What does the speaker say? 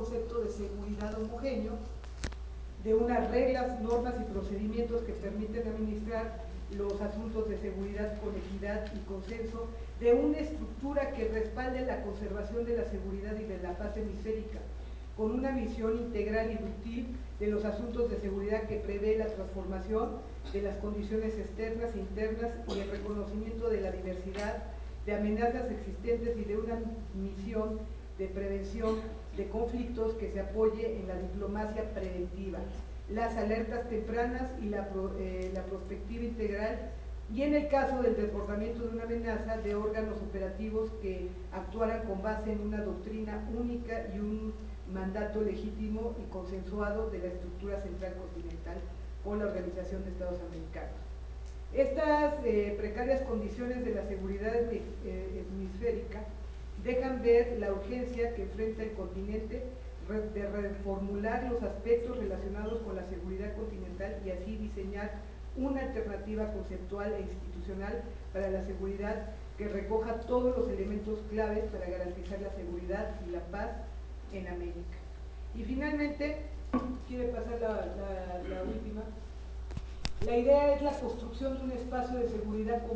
concepto de seguridad homogéneo, de unas reglas, normas y procedimientos que permiten administrar los asuntos de seguridad con equidad y consenso, de una estructura que respalde la conservación de la seguridad y de la paz hemisférica, con una visión integral y útil de los asuntos de seguridad que prevé la transformación de las condiciones externas e internas y el reconocimiento de la diversidad de amenazas existentes y de una misión de prevención de conflictos que se apoye en la diplomacia preventiva, las alertas tempranas y la prospectiva integral, y en el caso del desbordamiento de una amenaza, de órganos operativos que actuaran con base en una doctrina única y un mandato legítimo y consensuado de la estructura central continental con la Organización de Estados Americanos. Estas precarias condiciones de la seguridad hemisférica dejan ver la urgencia que enfrenta el continente de reformular los aspectos relacionados con la seguridad continental y así diseñar una alternativa conceptual e institucional para la seguridad que recoja todos los elementos claves para garantizar la seguridad y la paz en América. Y finalmente, quiere pasar la última. La idea es la construcción de un espacio de seguridad común